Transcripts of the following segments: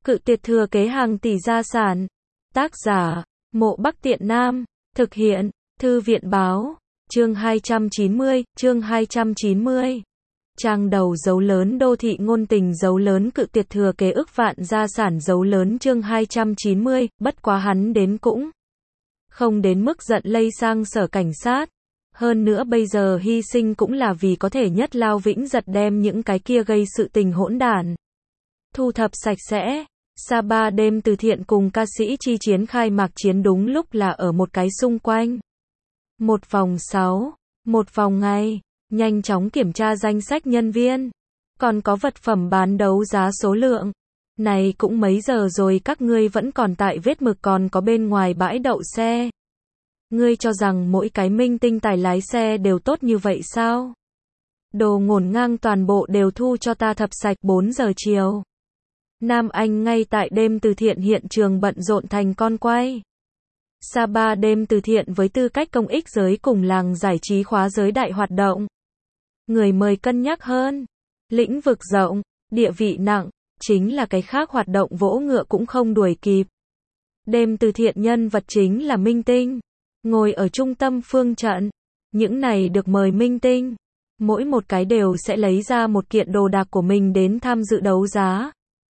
Cự tuyệt thừa kế hàng tỷ gia sản. Tác giả, Mộ Bắc Tiện Nam. Thực hiện, Thư viện báo. Chương 290. Trang đầu dấu lớn đô thị ngôn tình dấu lớn cự tuyệt thừa kế ức vạn gia sản dấu lớn chương 290, bất quá hắn đến cũng không đến mức giận lây sang sở cảnh sát. Hơn nữa bây giờ hy sinh cũng là vì có thể nhất lao vĩnh giật đem những cái kia gây sự tình hỗn đản thu thập sạch sẽ. Sapa đêm từ thiện cùng ca sĩ chi chiến khai mạc chiến đúng lúc là ở một cái xung quanh. Một vòng 6, một vòng ngay, nhanh chóng kiểm tra danh sách nhân viên, còn có vật phẩm bán đấu giá số lượng. Này cũng mấy giờ rồi các ngươi vẫn còn tại vết mực còn có bên ngoài bãi đậu xe. Ngươi cho rằng mỗi cái minh tinh tài lái xe đều tốt như vậy sao? Đồ ngổn ngang toàn bộ đều thu cho ta thập sạch 4 giờ chiều. Nam Anh ngay tại đêm từ thiện hiện trường bận rộn thành con quay. Sapa đêm từ thiện với tư cách công ích giới cùng làng giải trí khóa giới đại hoạt động. Người mời cân nhắc hơn. Lĩnh vực rộng, địa vị nặng, chính là cái khác hoạt động vỗ ngựa cũng không đuổi kịp. Đêm từ thiện nhân vật chính là minh tinh. Ngồi ở trung tâm phương trận. Những này được mời minh tinh. Mỗi một cái đều sẽ lấy ra một kiện đồ đạc của mình đến tham dự đấu giá.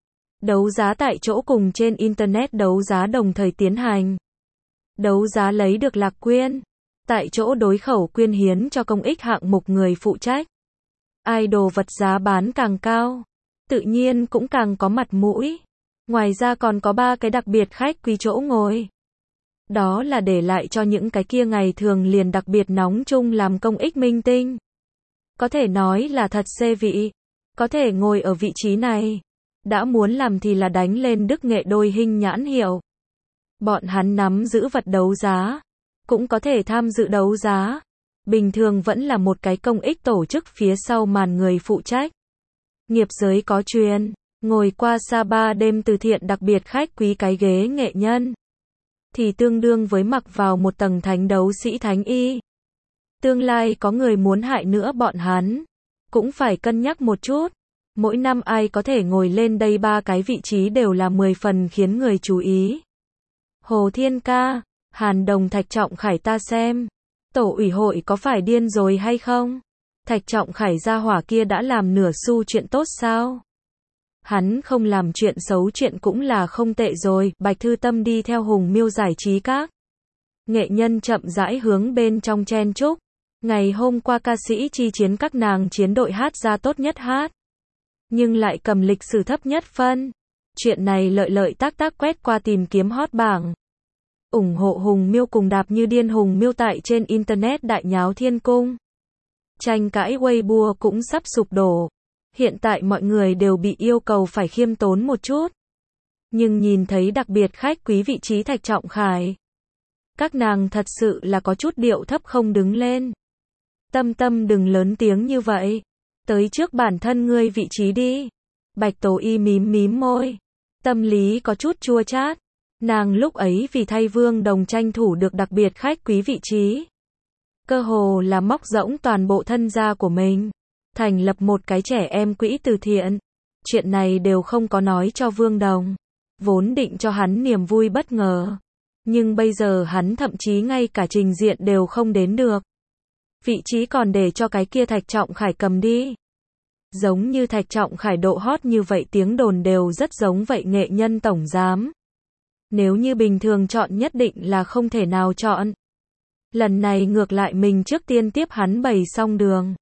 Đấu giá tại chỗ cùng trên Internet đấu giá đồng thời tiến hành. Đấu giá lấy được lạc quyên. Tại chỗ đối khẩu quyên hiến cho công ích hạng mục người phụ trách. Ai đồ vật giá bán càng cao, tự nhiên cũng càng có mặt mũi. Ngoài ra còn có 3 cái đặc biệt khách quý chỗ ngồi. Đó là để lại cho những cái kia ngày thường liền đặc biệt nóng chung làm công ích minh tinh. Có thể nói là thật xê vị. Có thể ngồi ở vị trí này. Đã muốn làm thì là đánh lên đức nghệ đôi hình nhãn hiệu. Bọn hắn nắm giữ vật đấu giá. Cũng có thể tham dự đấu giá. Bình thường vẫn là một cái công ích tổ chức phía sau màn người phụ trách. Nghiệp giới có truyền, ngồi qua Sapa đêm từ thiện đặc biệt khách quý cái ghế nghệ nhân. Thì tương đương với mặc vào một tầng thánh đấu sĩ thánh y. Tương lai có người muốn hại nữa bọn hắn. Cũng phải cân nhắc một chút. Mỗi năm ai có thể ngồi lên đây 3 cái vị trí đều là 10 phần khiến người chú ý. Hồ Thiên Ca, Hàn Đồng Thạch Trọng Khải ta xem. Tổ ủy hội có phải điên rồi hay không? Thạch Trọng Khải gia hỏa kia đã làm nửa xu chuyện tốt sao? Hắn không làm chuyện xấu chuyện cũng là không tệ rồi. Bạch Thư Tâm đi theo Hùng Miêu giải trí các nghệ nhân chậm rãi hướng bên trong chen chúc. Ngày hôm qua ca sĩ chi chiến các nàng chiến đội hát ra tốt nhất hát. Nhưng lại cầm lịch sử thấp nhất phân. Chuyện này lợi lợi tác tác quét qua tìm kiếm hot bảng. Ủng hộ Hùng Miêu cùng đạp như điên Hùng Miêu tại trên Internet đại nháo thiên cung. Tranh cãi Weibo cũng sắp sụp đổ. Hiện tại mọi người đều bị yêu cầu phải khiêm tốn một chút. Nhưng nhìn thấy đặc biệt khách quý vị trí Thạch Trọng Khải. Các nàng thật sự là có chút điệu thấp không đứng lên. Tâm Tâm đừng lớn tiếng như vậy. Tới trước bản thân ngươi vị trí đi. Bạch Tố Y mím mím môi. Tâm lý có chút chua chát. Nàng lúc ấy vì thay Vương Đồng tranh thủ được đặc biệt khách quý vị trí. Cơ hồ là móc rỗng toàn bộ thân gia của mình. Thành lập một cái trẻ em quỹ từ thiện. Chuyện này đều không có nói cho Vương Đồng. Vốn định cho hắn niềm vui bất ngờ. Nhưng bây giờ hắn thậm chí ngay cả trình diện đều không đến được. Vị trí còn để cho cái kia Thạch Trọng Khải cầm đi. Giống như Thạch Trọng Khải độ hot như vậy tiếng đồn đều rất giống vậy nghệ nhân tổng giám. Nếu như bình thường chọn nhất định là không thể nào chọn. Lần này ngược lại mình trước tiên tiếp hắn bày xong đường.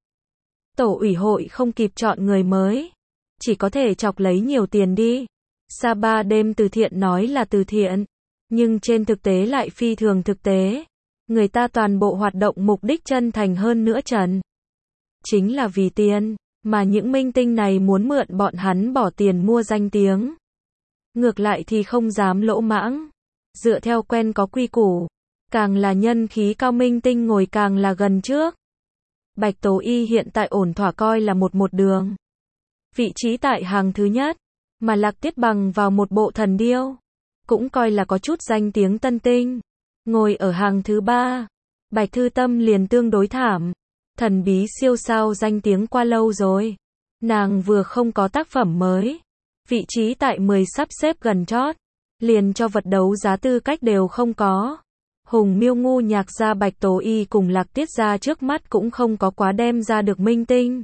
Tổ ủy hội không kịp chọn người mới. Chỉ có thể chọc lấy nhiều tiền đi. Sapa đêm từ thiện nói là từ thiện. Nhưng trên thực tế lại phi thường thực tế. Người ta toàn bộ hoạt động mục đích chân thành hơn nữa trần. Chính là vì tiền. Mà những minh tinh này muốn mượn bọn hắn bỏ tiền mua danh tiếng. Ngược lại thì không dám lỗ mãng. Dựa theo quen có quy củ. Càng là nhân khí cao minh tinh ngồi càng là gần trước. Bạch Tố Y hiện tại ổn thỏa coi là một đường. Vị trí tại hàng thứ nhất. Mà Lạc Tiết Bằng vào một bộ thần điêu. Cũng coi là có chút danh tiếng tân tinh. Ngồi ở hàng thứ 3. Bạch Thư Tâm liền tương đối thảm. Thần bí siêu sao danh tiếng qua lâu rồi. Nàng vừa không có tác phẩm mới. Vị trí tại 10 sắp xếp gần chót. Liền cho vật đấu giá tư cách đều không có. Hùng Miêu Ngu Nhạc Gia Bạch Tố Y cùng Lạc Tiết Gia trước mắt cũng không có quá đem ra được minh tinh.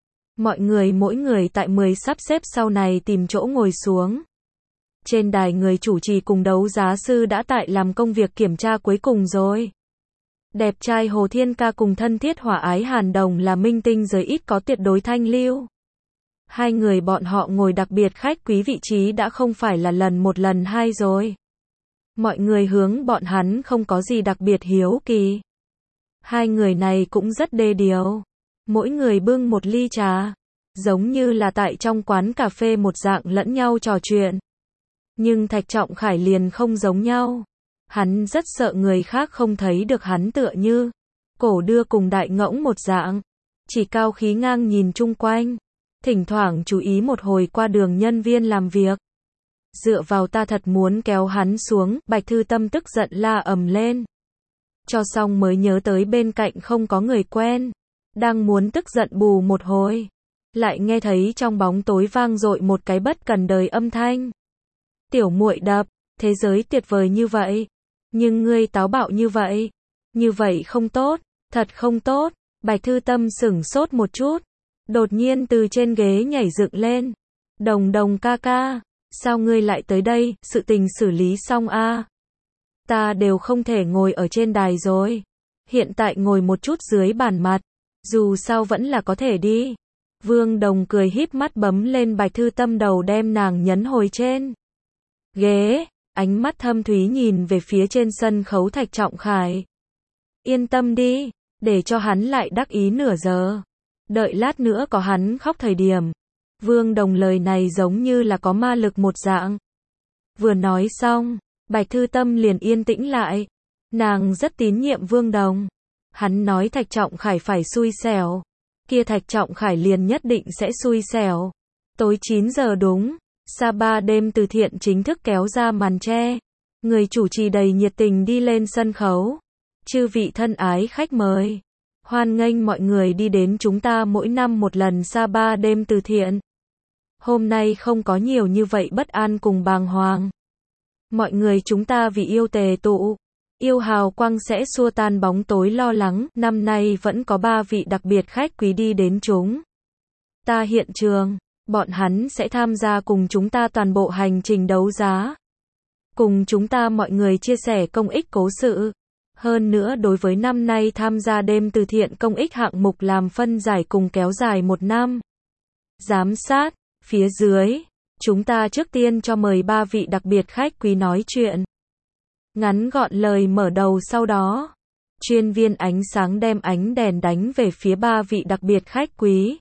Mọi người mỗi người tại 10 sắp xếp sau này tìm chỗ ngồi xuống. Trên đài người chủ trì cùng đấu giá sư đã tại làm công việc kiểm tra cuối cùng rồi. Đẹp trai Hồ Thiên Ca cùng thân thiết hỏa ái Hàn Đồng là minh tinh giới ít có tuyệt đối thanh lưu. Hai người bọn họ ngồi đặc biệt khách quý vị trí đã không phải là lần một lần hai rồi. Mọi người hướng bọn hắn không có gì đặc biệt hiếu kỳ. Hai người này cũng rất đê điều. Mỗi người bưng một ly trà. Giống như là tại trong quán cà phê một dạng lẫn nhau trò chuyện. Nhưng Thạch Trọng Khải liền không giống nhau. Hắn rất sợ người khác không thấy được hắn tựa như cổ đưa cùng đại ngỗng một dạng. Chỉ cao khí ngang nhìn chung quanh. Thỉnh thoảng chú ý một hồi qua đường nhân viên làm việc. Dựa vào ta thật muốn kéo hắn xuống, Bạch Thư Tâm tức giận la ầm lên. Cho xong mới nhớ tới bên cạnh không có người quen. Đang muốn tức giận bù một hồi. Lại nghe thấy trong bóng tối vang dội một cái bất cần đời âm thanh. Tiểu muội đập, thế giới tuyệt vời như vậy. Nhưng ngươi táo bạo như vậy. Như vậy không tốt, thật không tốt. Bạch Thư Tâm sửng sốt một chút. Đột nhiên từ trên ghế nhảy dựng lên. Đồng Đồng ca ca. Sao ngươi lại tới đây, sự tình xử lý xong a? Ta đều không thể ngồi ở trên đài rồi. Hiện tại ngồi một chút dưới bàn mặt. Dù sao vẫn là có thể đi. Vương Đồng cười híp mắt bấm lên Bạch Thư Tâm đầu đem nàng nhấn hồi trên ghế. Ánh mắt thâm thúy nhìn về phía trên sân khấu Thạch Trọng Khải. Yên tâm đi, để cho hắn lại đắc ý nửa giờ. Đợi lát nữa có hắn khóc thời điểm. Vương Đồng lời này giống như là có ma lực một dạng. Vừa nói xong, Bạch Thư Tâm liền yên tĩnh lại. Nàng rất tín nhiệm Vương Đồng. Hắn nói Thạch Trọng Khải phải xui xẻo. Kia Thạch Trọng Khải liền nhất định sẽ xui xẻo. Tối 9 giờ đúng, Sapa đêm từ thiện chính thức kéo ra màn che. Người chủ trì đầy nhiệt tình đi lên sân khấu. Chư vị thân ái khách mời. Hoan nghênh mọi người đi đến chúng ta mỗi năm một lần Sapa đêm từ thiện. Hôm nay không có nhiều như vậy bất an cùng bàng hoàng. Mọi người chúng ta vì yêu tề tụ. Yêu hào quang sẽ xua tan bóng tối lo lắng. Năm nay vẫn có 3 vị đặc biệt khách quý đi đến chúng ta hiện trường. Bọn hắn sẽ tham gia cùng chúng ta toàn bộ hành trình đấu giá. Cùng chúng ta mọi người chia sẻ công ích cố sự. Hơn nữa đối với năm nay tham gia đêm từ thiện công ích hạng mục làm phân giải cùng kéo dài 1 năm. Giám sát, phía dưới, chúng ta trước tiên cho mời 3 vị đặc biệt khách quý nói chuyện. Ngắn gọn lời mở đầu sau đó. Chuyên viên ánh sáng đem ánh đèn đánh về phía 3 vị đặc biệt khách quý.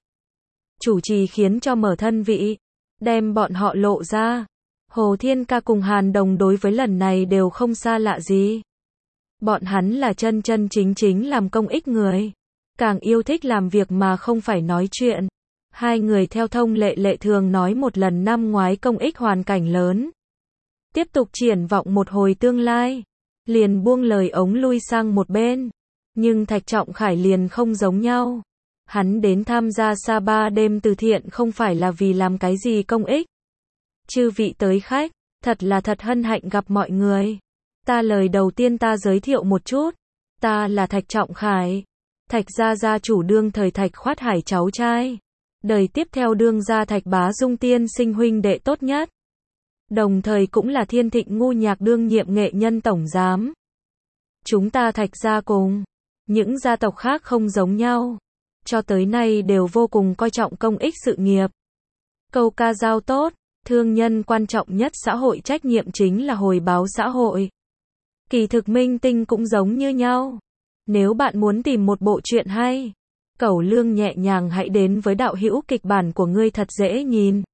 Chủ trì khiến cho mở thân vị. Đem bọn họ lộ ra. Hồ Thiên Ca cùng Hàn Đồng đối với lần này đều không xa lạ gì. Bọn hắn là chân chân chính chính làm công ích người. Càng yêu thích làm việc mà không phải nói chuyện. Hai người theo thông lệ thường nói một lần năm ngoái công ích hoàn cảnh lớn. Tiếp tục triển vọng một hồi tương lai. Liền buông lời ống lui sang một bên. Nhưng Thạch Trọng Khải liền không giống nhau. Hắn đến tham gia Sapa đêm từ thiện không phải là vì làm cái gì công ích. Chư vị tới khách, thật là thật hân hạnh gặp mọi người. Ta lời đầu tiên ta giới thiệu một chút. Ta là Thạch Trọng Khải. Thạch gia gia chủ đương thời Thạch Khoát Hải cháu trai. Đời tiếp theo đương gia Thạch Bá Dung tiên sinh huynh đệ tốt nhất. Đồng thời cũng là Thiên Thịnh Ngu Nhạc đương nhiệm nghệ nhân tổng giám. Chúng ta Thạch gia cùng những gia tộc khác không giống nhau. Cho tới nay đều vô cùng coi trọng công ích sự nghiệp. Câu ca dao tốt, thương nhân quan trọng nhất xã hội trách nhiệm chính là hồi báo xã hội. Kỳ thực minh tinh cũng giống như nhau. Nếu bạn muốn tìm một bộ truyện hay, cẩu lương nhẹ nhàng hãy đến với đạo hữu kịch bản của ngươi thật dễ nhìn.